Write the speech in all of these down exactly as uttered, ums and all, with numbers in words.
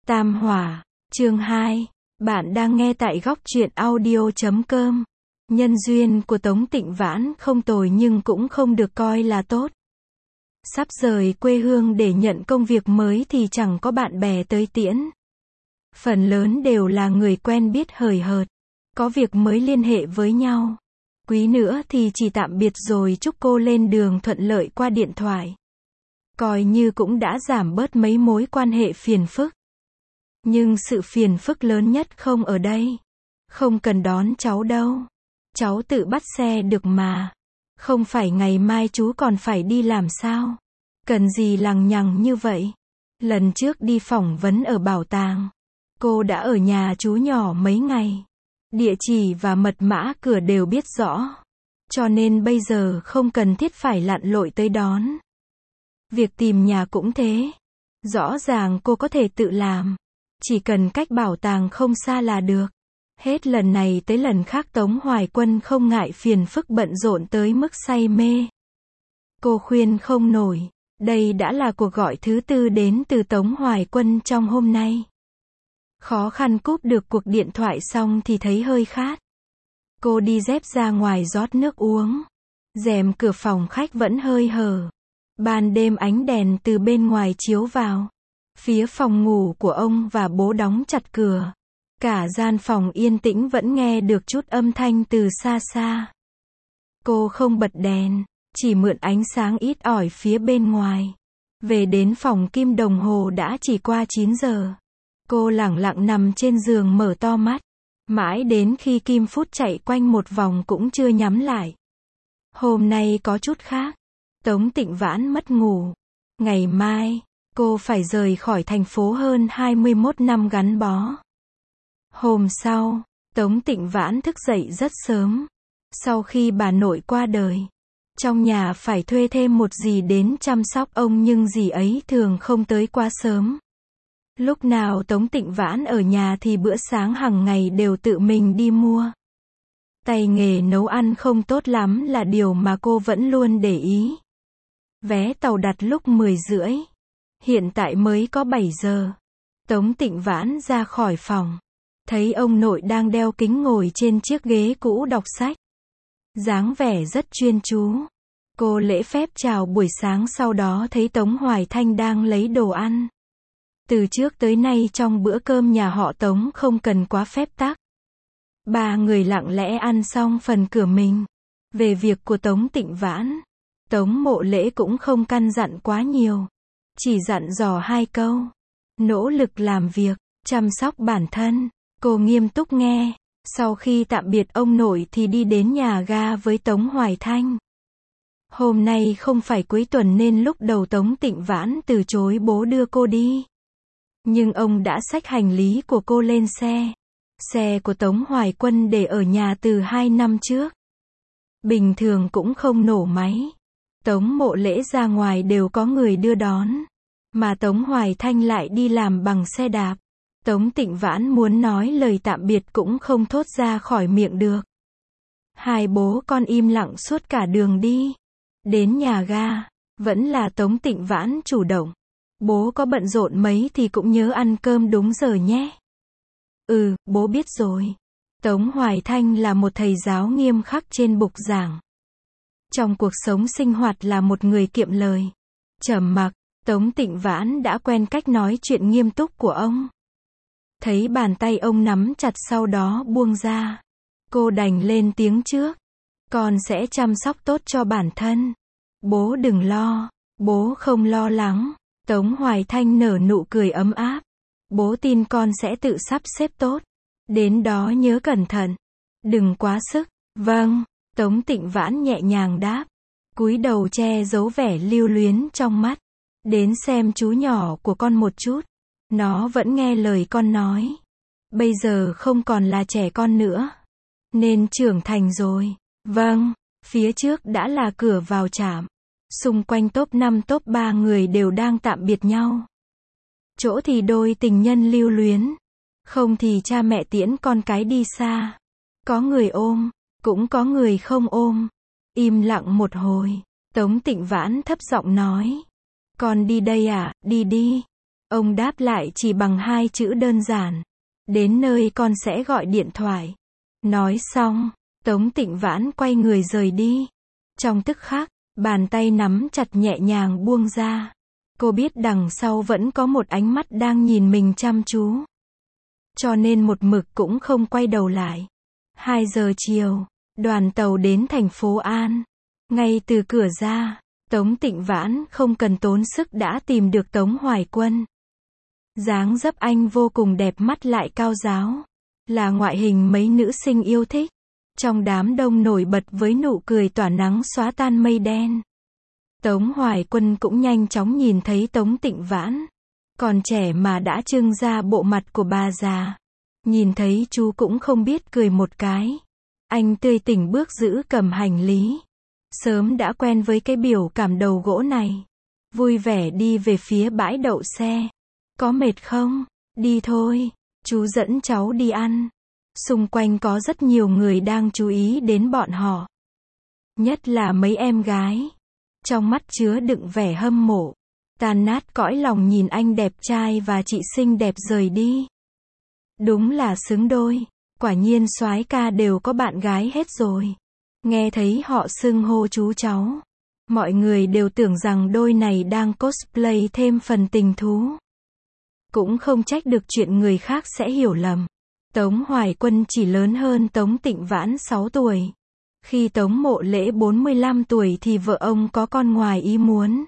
Tam Hỏa, chương hai. Bạn đang nghe tại góc truyện audio chấm com. Nhân duyên của Tống Tịnh Vãn không tồi nhưng cũng không được coi là tốt. Sắp rời quê hương để nhận công việc mới thì chẳng có bạn bè tới tiễn. Phần lớn đều là người quen biết hời hợt. Có việc mới liên hệ với nhau. Quý nữa thì chỉ tạm biệt rồi chúc cô lên đường thuận lợi qua điện thoại. Coi như cũng đã giảm bớt mấy mối quan hệ phiền phức. Nhưng sự phiền phức lớn nhất không ở đây. Không cần đón cháu đâu. Cháu tự bắt xe được mà. Không phải ngày mai chú còn phải đi làm sao? Cần gì lằng nhằng như vậy? Lần trước đi phỏng vấn ở bảo tàng. Cô đã ở nhà chú nhỏ mấy ngày. Địa chỉ và mật mã cửa đều biết rõ. Cho nên bây giờ không cần thiết phải lặn lội tới đón. Việc tìm nhà cũng thế. Rõ ràng cô có thể tự làm. Chỉ cần cách bảo tàng không xa là được. Hết lần này tới lần khác Tống Hoài Quân không ngại phiền phức bận rộn tới mức say mê. Cô khuyên không nổi. Đây đã là cuộc gọi thứ tư đến từ Tống Hoài Quân trong hôm nay. Khó khăn cúp được cuộc điện thoại xong thì thấy hơi khát. Cô đi dép ra ngoài rót nước uống. Rèm cửa phòng khách vẫn hơi hở. Ban đêm ánh đèn từ bên ngoài chiếu vào. Phía phòng ngủ của ông và bố đóng chặt cửa. Cả gian phòng yên tĩnh vẫn nghe được chút âm thanh từ xa xa. Cô không bật đèn, chỉ mượn ánh sáng ít ỏi phía bên ngoài. Về đến phòng kim đồng hồ đã chỉ qua chín giờ. Cô lẳng lặng nằm trên giường mở to mắt. Mãi đến khi kim phút chạy quanh một vòng cũng chưa nhắm lại. Hôm nay có chút khác. Tống Tịnh Vãn mất ngủ. Ngày mai, cô phải rời khỏi thành phố hơn hai mươi mốt năm gắn bó. Hôm sau, Tống Tịnh Vãn thức dậy rất sớm. Sau khi bà nội qua đời, trong nhà phải thuê thêm một dì đến chăm sóc ông nhưng dì ấy thường không tới quá sớm. Lúc nào Tống Tịnh Vãn ở nhà thì bữa sáng hàng ngày đều tự mình đi mua. Tay nghề nấu ăn không tốt lắm là điều mà cô vẫn luôn để ý. Vé tàu đặt lúc mười rưỡi. Hiện tại mới có bảy giờ. Tống Tịnh Vãn ra khỏi phòng. Thấy ông nội đang đeo kính ngồi trên chiếc ghế cũ đọc sách. Dáng vẻ rất chuyên chú. Cô lễ phép chào buổi sáng sau đó thấy Tống Hoài Thanh đang lấy đồ ăn. Từ trước tới nay trong bữa cơm nhà họ Tống không cần quá phép tắc. Ba người lặng lẽ ăn xong phần cửa mình. Về việc của Tống Tịnh Vãn, Tống Mộ Lễ cũng không căn dặn quá nhiều. Chỉ dặn dò hai câu. Nỗ lực làm việc, chăm sóc bản thân. Cô nghiêm túc nghe. Sau khi tạm biệt ông nội thì đi đến nhà ga với Tống Hoài Thanh. Hôm nay không phải cuối tuần nên lúc đầu Tống Tịnh Vãn từ chối bố đưa cô đi. Nhưng ông đã xách hành lý của cô lên xe. Xe của Tống Hoài Quân để ở nhà từ hai năm trước. Bình thường cũng không nổ máy. Tống Mộ Lễ ra ngoài đều có người đưa đón. Mà Tống Hoài Thanh lại đi làm bằng xe đạp. Tống Tịnh Vãn muốn nói lời tạm biệt cũng không thốt ra khỏi miệng được. Hai bố con im lặng suốt cả đường đi. Đến nhà ga, vẫn là Tống Tịnh Vãn chủ động. Bố có bận rộn mấy thì cũng nhớ ăn cơm đúng giờ nhé. Ừ, bố biết rồi. Tống Hoài Thanh là một thầy giáo nghiêm khắc trên bục giảng. Trong cuộc sống sinh hoạt là một người kiệm lời. Trầm mặc, Tống Tịnh Vãn đã quen cách nói chuyện nghiêm túc của ông. Thấy bàn tay ông nắm chặt sau đó buông ra. Cô đành lên tiếng trước. Con sẽ chăm sóc tốt cho bản thân. Bố đừng lo. Bố không lo lắng. Tống Hoài Thanh nở nụ cười ấm áp. Bố tin con sẽ tự sắp xếp tốt. Đến đó nhớ cẩn thận. Đừng quá sức. Vâng. Tống Tịnh Vãn nhẹ nhàng đáp. Cúi đầu che giấu vẻ lưu luyến trong mắt. Đến xem chú nhỏ của con một chút. Nó vẫn nghe lời con nói. Bây giờ không còn là trẻ con nữa. Nên trưởng thành rồi. Vâng. Phía trước đã là cửa vào trạm. Xung quanh top năm top ba người đều đang tạm biệt nhau. Chỗ thì đôi tình nhân lưu luyến. Không thì cha mẹ tiễn con cái đi xa. Có người ôm. Cũng có người không ôm. Im lặng một hồi. Tống Tịnh Vãn thấp giọng nói. Con đi đây à, đi đi. Ông đáp lại chỉ bằng hai chữ đơn giản. Đến nơi con sẽ gọi điện thoại. Nói xong, Tống Tịnh Vãn quay người rời đi. Trong tức khắc, bàn tay nắm chặt nhẹ nhàng buông ra. Cô biết đằng sau vẫn có một ánh mắt đang nhìn mình chăm chú. Cho nên một mực cũng không quay đầu lại. Hai giờ chiều, đoàn tàu đến thành phố An. Ngay từ cửa ra, Tống Tịnh Vãn không cần tốn sức đã tìm được Tống Hoài Quân. Dáng dấp anh vô cùng đẹp mắt lại cao ráo. Là ngoại hình mấy nữ sinh yêu thích. Trong đám đông nổi bật với nụ cười tỏa nắng xóa tan mây đen. Tống Hoài Quân cũng nhanh chóng nhìn thấy Tống Tịnh Vãn. Còn trẻ mà đã trưng ra bộ mặt của bà già. Nhìn thấy chú cũng không biết cười một cái. Anh tươi tỉnh bước giữ cầm hành lý. Sớm đã quen với cái biểu cảm đầu gỗ này. Vui vẻ đi về phía bãi đậu xe. Có mệt không? Đi thôi. Chú dẫn cháu đi ăn. Xung quanh có rất nhiều người đang chú ý đến bọn họ. Nhất là mấy em gái. Trong mắt chứa đựng vẻ hâm mộ. Tan nát cõi lòng nhìn anh đẹp trai và chị xinh đẹp rời đi. Đúng là xứng đôi. Quả nhiên soái ca đều có bạn gái hết rồi. Nghe thấy họ xưng hô chú cháu. Mọi người đều tưởng rằng đôi này đang cosplay thêm phần tình thú. Cũng không trách được chuyện người khác sẽ hiểu lầm. Tống Hoài Quân chỉ lớn hơn Tống Tịnh Vãn sáu tuổi. Khi Tống Mộ Lễ bốn mươi lăm tuổi thì vợ ông có con ngoài ý muốn.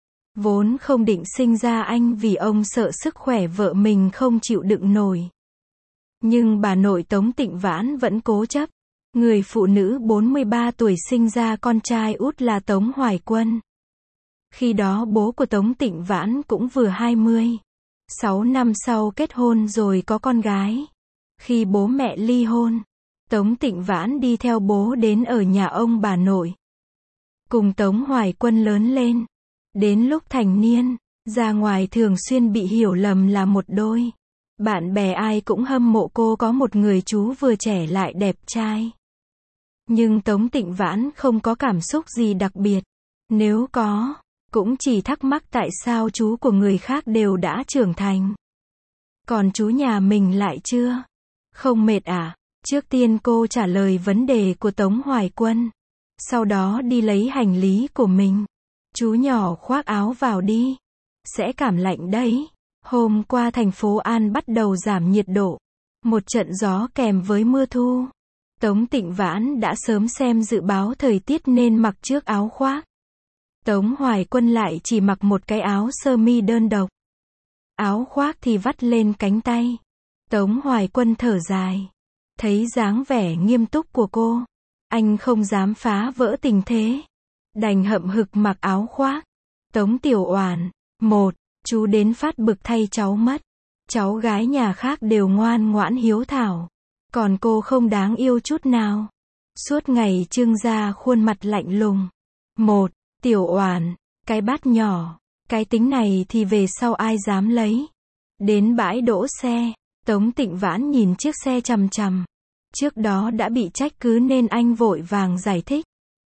Vốn không định sinh ra anh vì ông sợ sức khỏe vợ mình không chịu đựng nổi. Nhưng bà nội Tống Tịnh Vãn vẫn cố chấp. Người phụ nữ bốn mươi ba tuổi sinh ra con trai út là Tống Hoài Quân. Khi đó bố của Tống Tịnh Vãn cũng vừa hai mươi. Sáu năm sau kết hôn rồi có con gái. Khi bố mẹ ly hôn, Tống Tịnh Vãn đi theo bố đến ở nhà ông bà nội. Cùng Tống Hoài Quân lớn lên. Đến lúc thành niên, ra ngoài thường xuyên bị hiểu lầm là một đôi. Bạn bè ai cũng hâm mộ cô có một người chú vừa trẻ lại đẹp trai. Nhưng Tống Tịnh Vãn không có cảm xúc gì đặc biệt. Nếu có, cũng chỉ thắc mắc tại sao chú của người khác đều đã trưởng thành. Còn chú nhà mình lại chưa? Không mệt à? Trước tiên cô trả lời vấn đề của Tống Hoài Quân. Sau đó đi lấy hành lý của mình. Chú nhỏ khoác áo vào đi. Sẽ cảm lạnh đấy. Hôm qua thành phố An bắt đầu giảm nhiệt độ. Một trận gió kèm với mưa thu. Tống Tịnh Vãn đã sớm xem dự báo thời tiết nên mặc trước áo khoác. Tống Hoài Quân lại chỉ mặc một cái áo sơ mi đơn độc. Áo khoác thì vắt lên cánh tay. Tống Hoài Quân thở dài. Thấy dáng vẻ nghiêm túc của cô. Anh không dám phá vỡ tình thế. Đành hậm hực mặc áo khoác. Tống Tiểu Oản. Một. Chú đến phát bực thay cháu mất. Cháu gái nhà khác đều ngoan ngoãn hiếu thảo. Còn cô không đáng yêu chút nào. Suốt ngày trưng ra khuôn mặt lạnh lùng. Một. Tiểu Oản. Cái bát nhỏ. Cái tính này thì về sau ai dám lấy. Đến bãi đỗ xe. Tống Tịnh Vãn nhìn chiếc xe chằm chằm. Trước đó đã bị trách cứ nên anh vội vàng giải thích.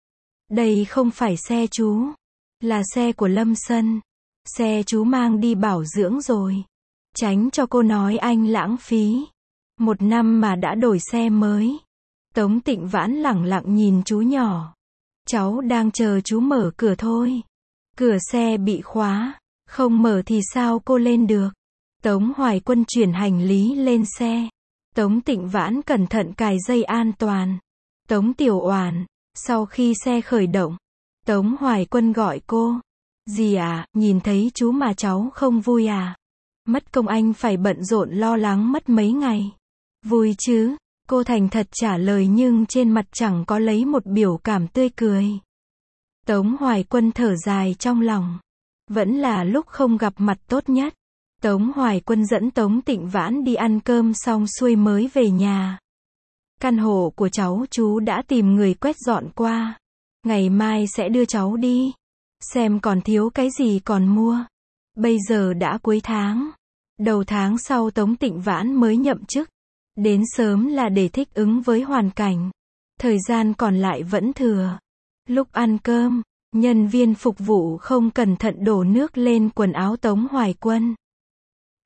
Đây không phải xe chú. Là xe của Lâm Sân. Xe chú mang đi bảo dưỡng rồi. Tránh cho cô nói anh lãng phí. Một năm mà đã đổi xe mới. Tống Tịnh Vãn lẳng lặng nhìn chú nhỏ. Cháu đang chờ chú mở cửa thôi. Cửa xe bị khóa. Không mở thì sao cô lên được. Tống Hoài Quân chuyển hành lý lên xe. Tống Tịnh Vãn cẩn thận cài dây an toàn. Tống Tiểu Oản. Sau khi xe khởi động, Tống Hoài Quân gọi cô. Dì à, nhìn thấy chú mà cháu không vui à? Mất công anh phải bận rộn lo lắng mất mấy ngày. Vui chứ? Cô thành thật trả lời nhưng trên mặt chẳng có lấy một biểu cảm tươi cười. Tống Hoài Quân thở dài trong lòng. Vẫn là lúc không gặp mặt tốt nhất. Tống Hoài Quân dẫn Tống Tịnh Vãn đi ăn cơm xong xuôi mới về nhà. Căn hộ của cháu chú đã tìm người quét dọn qua. Ngày mai sẽ đưa cháu đi. Xem còn thiếu cái gì còn mua. Bây giờ đã cuối tháng. Đầu tháng sau Tống Tịnh Vãn mới nhậm chức. Đến sớm là để thích ứng với hoàn cảnh. Thời gian còn lại vẫn thừa. Lúc ăn cơm, nhân viên phục vụ không cẩn thận đổ nước lên quần áo Tống Hoài Quân.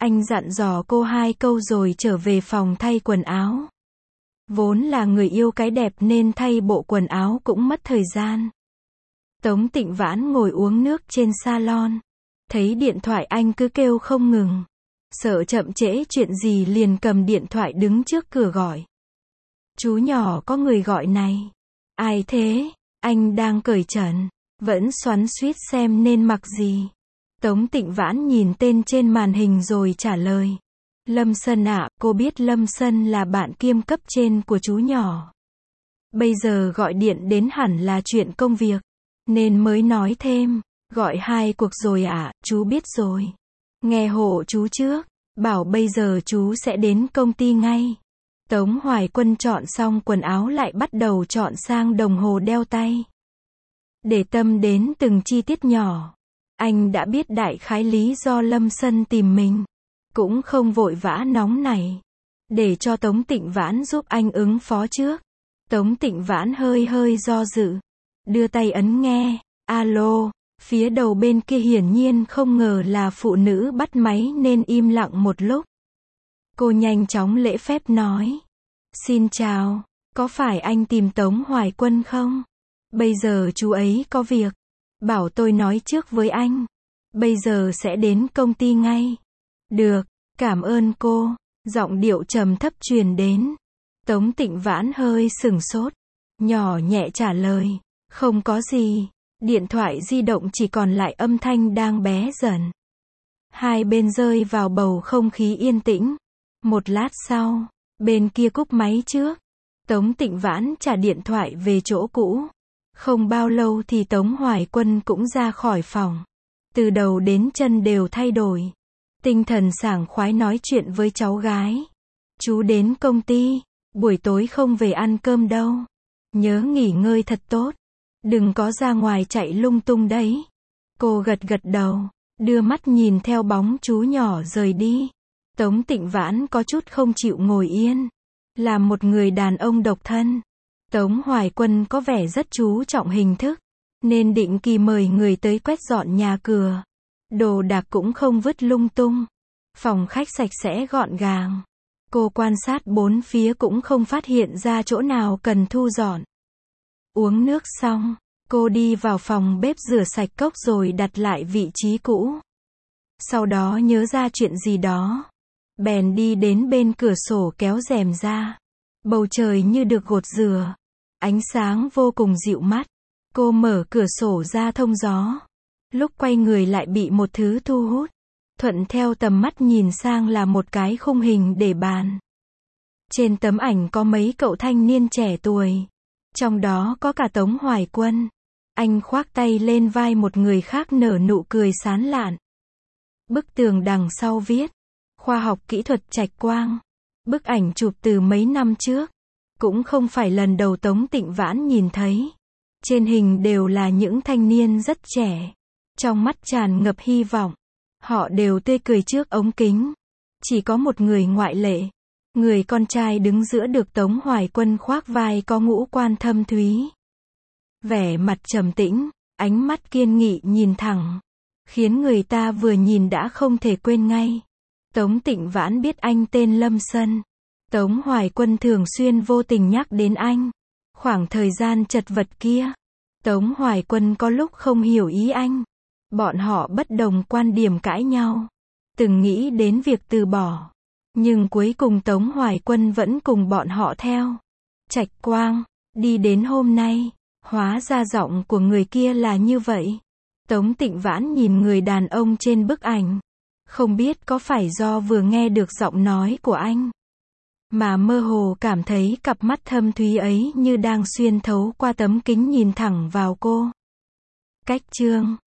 Anh dặn dò cô hai câu rồi trở về phòng thay quần áo. Vốn là người yêu cái đẹp nên thay bộ quần áo cũng mất thời gian. Tống Tịnh Vãn ngồi uống nước trên salon. Thấy điện thoại anh cứ kêu không ngừng. Sợ chậm trễ chuyện gì liền cầm điện thoại đứng trước cửa gọi. Chú nhỏ có người gọi này. Ai thế? Anh đang cởi trần. Vẫn xoắn xuýt xem nên mặc gì. Tống Tịnh Vãn nhìn tên trên màn hình rồi trả lời. Lâm Sân ạ, cô biết Lâm Sân là bạn kiêm cấp trên của chú nhỏ. Bây giờ gọi điện đến hẳn là chuyện công việc. Nên mới nói thêm. Gọi hai cuộc rồi ạ, chú biết rồi. Nghe hộ chú trước. Bảo bây giờ chú sẽ đến công ty ngay. Tống Hoài Quân chọn xong quần áo lại bắt đầu chọn sang đồng hồ đeo tay. Để tâm đến từng chi tiết nhỏ. Anh đã biết đại khái lý do Lâm Sân tìm mình. Cũng không vội vã nóng nảy. Để cho Tống Tịnh Vãn giúp anh ứng phó trước. Tống Tịnh Vãn hơi hơi do dự. Đưa tay ấn nghe. Alo. Phía đầu bên kia hiển nhiên không ngờ là phụ nữ bắt máy nên im lặng một lúc. Cô nhanh chóng lễ phép nói. Xin chào. Có phải anh tìm Tống Hoài Quân không? Bây giờ chú ấy có việc. Bảo tôi nói trước với anh. Bây giờ sẽ đến công ty ngay. Được. Cảm ơn cô. Giọng điệu trầm thấp truyền đến. Tống Tịnh Vãn hơi sửng sốt. Nhỏ nhẹ trả lời. Không có gì. Điện thoại di động chỉ còn lại âm thanh đang bé dần. Hai bên rơi vào bầu không khí yên tĩnh. Một lát sau, bên kia cúp máy trước. Tống Tịnh Vãn trả điện thoại về chỗ cũ. Không bao lâu thì Tống Hoài Quân cũng ra khỏi phòng. Từ đầu đến chân đều thay đổi. Tinh thần sảng khoái nói chuyện với cháu gái. Chú đến công ty, buổi tối không về ăn cơm đâu. Nhớ nghỉ ngơi thật tốt. Đừng có ra ngoài chạy lung tung đấy. Cô gật gật đầu, đưa mắt nhìn theo bóng chú nhỏ rời đi. Tống Tịnh Vãn có chút không chịu ngồi yên. Là một người đàn ông độc thân. Tống Hoài Quân có vẻ rất chú trọng hình thức. Nên định kỳ mời người tới quét dọn nhà cửa. Đồ đạc cũng không vứt lung tung. Phòng khách sạch sẽ gọn gàng. Cô quan sát bốn phía cũng không phát hiện ra chỗ nào cần thu dọn. Uống nước xong, cô đi vào phòng bếp rửa sạch cốc rồi đặt lại vị trí cũ. Sau đó nhớ ra chuyện gì đó. Bèn đi đến bên cửa sổ kéo rèm ra. Bầu trời như được gột rửa. Ánh sáng vô cùng dịu mắt. Cô mở cửa sổ ra thông gió. Lúc quay người lại bị một thứ thu hút. Thuận theo tầm mắt nhìn sang là một cái khung hình để bàn. Trên tấm ảnh có mấy cậu thanh niên trẻ tuổi. Trong đó có cả Tống Hoài Quân. Anh khoác tay lên vai một người khác nở nụ cười sán lạn. Bức tường đằng sau viết. Khoa học kỹ thuật Trạch Quang. Bức ảnh chụp từ mấy năm trước. Cũng không phải lần đầu Tống Tịnh Vãn nhìn thấy. Trên hình đều là những thanh niên rất trẻ. Trong mắt tràn ngập hy vọng. Họ đều tươi cười trước ống kính. Chỉ có một người ngoại lệ. Người con trai đứng giữa được Tống Hoài Quân khoác vai có ngũ quan thâm thúy. Vẻ mặt trầm tĩnh, ánh mắt kiên nghị nhìn thẳng. Khiến người ta vừa nhìn đã không thể quên ngay. Tống Tịnh Vãn biết anh tên Lâm Sân. Tống Hoài Quân thường xuyên vô tình nhắc đến anh. Khoảng thời gian chật vật kia. Tống Hoài Quân có lúc không hiểu ý anh. Bọn họ bất đồng quan điểm cãi nhau. Từng nghĩ đến việc từ bỏ. Nhưng cuối cùng Tống Hoài Quân vẫn cùng bọn họ theo. Trạch Quang, đi đến hôm nay, hóa ra giọng của người kia là như vậy. Tống Tịnh Vãn nhìn người đàn ông trên bức ảnh. Không biết có phải do vừa nghe được giọng nói của anh. Mà mơ hồ cảm thấy cặp mắt thâm thúy ấy như đang xuyên thấu qua tấm kính nhìn thẳng vào cô. Cách chương